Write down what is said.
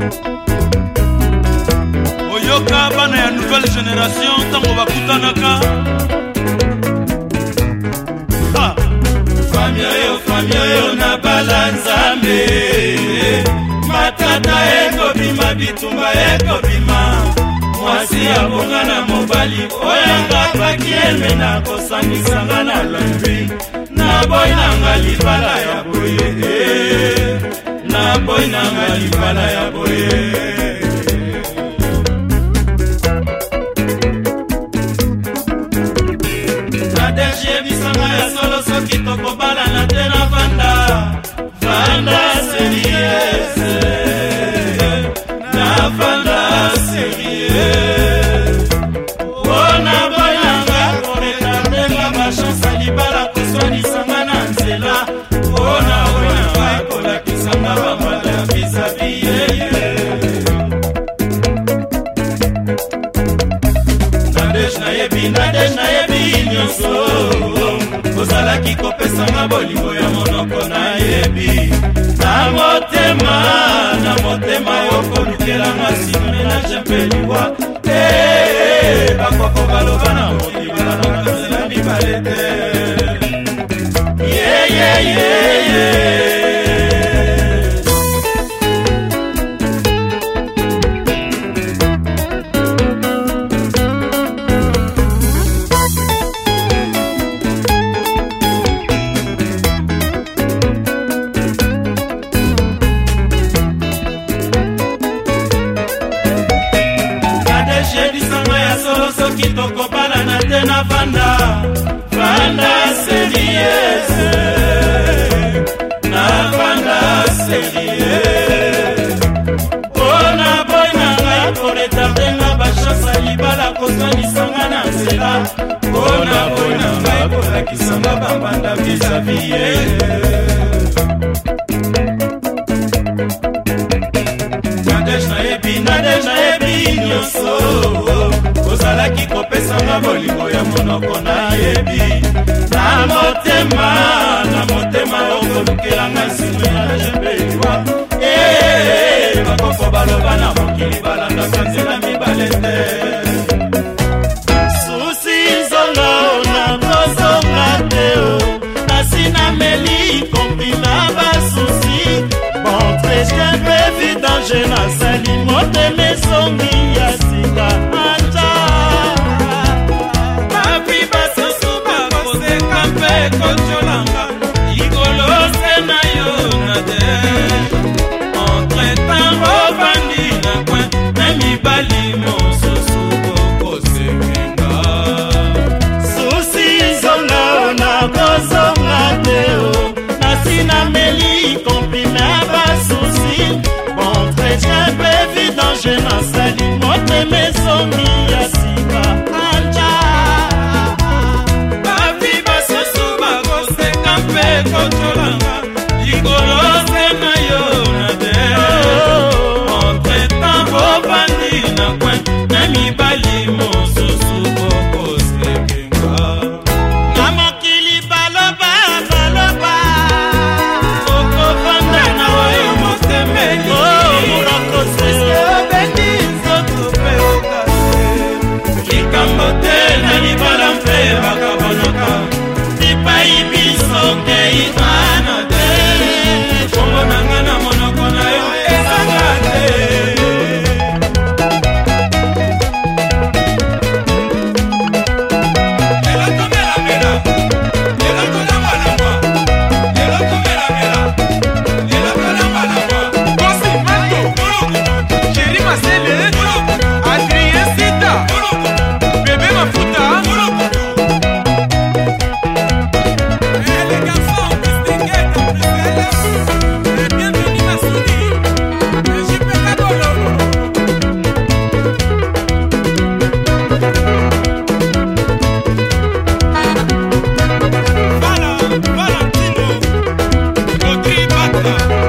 Oyoka bana ya nouvelle génération tango bakutanaka. Famille yo na balanzambe. Matata eko bima bitumba eko bima. Mwasi abonga na mobali oyanga pakieme na kosangisanga na londri. Na boy nanga libala ya boye. Na boy nanga libala ya boye. Kitoko bala na tena Vanda serieuse na Vanda serieuse. Ona boyanga koreka tenga bachance libala kuswani sanga na nzela. Ona boyanga kola kisanga bamala ya bisabiye. Nadej na yebi nyonso. Kozala kiko pesanga bolingo ya monoko na yebi. Na motema yoko lukelanga sinone na jempeliwa. Bakoko baloba na moti balana kasela mibalete. Yeah. Kitoko bala na tena Vanda serieuse na Vanda serieuse. Ona boy nanga koretardenga bachance libala kosanisanga na nzela. Ona boy nanga kolakisanga bambanda vis-a-vis. Nadej na yebi nyonso. Kozalaki kopesanga bolingo ya monoko na yebi. Na motema okolukelanga nsima ya jembeliwa. Bakoko baloba na mokili balandaka nzela mibale te. Susi nzonga ona kozonga te o. Nasina meli kompina basusi. Bon très bien prévu danger na sali motema esongi ya sika. Kocholanga igolo sena yo na de. Entre temps rovandi na kwen na mibali mosusu koko sekenga. Susi zonga ona kozonga teo. Nasina meli komprime abasusi. Bon très bien prévu danger na sali motema esongi ya sika. Kocholanga ligolo sena yo na de. Entre temps rovandi na kwen na mibali mosusu koko sekenga. Na mokili baloba koko vanda na wayo motemeli. Moroko sese obendi nzoto pe okase. Likambo te na libala mpe bakabonoka. Tipai biso kei anode. Kombo nanga na monoko na yo ezanga te. Valentino Rodri Bata.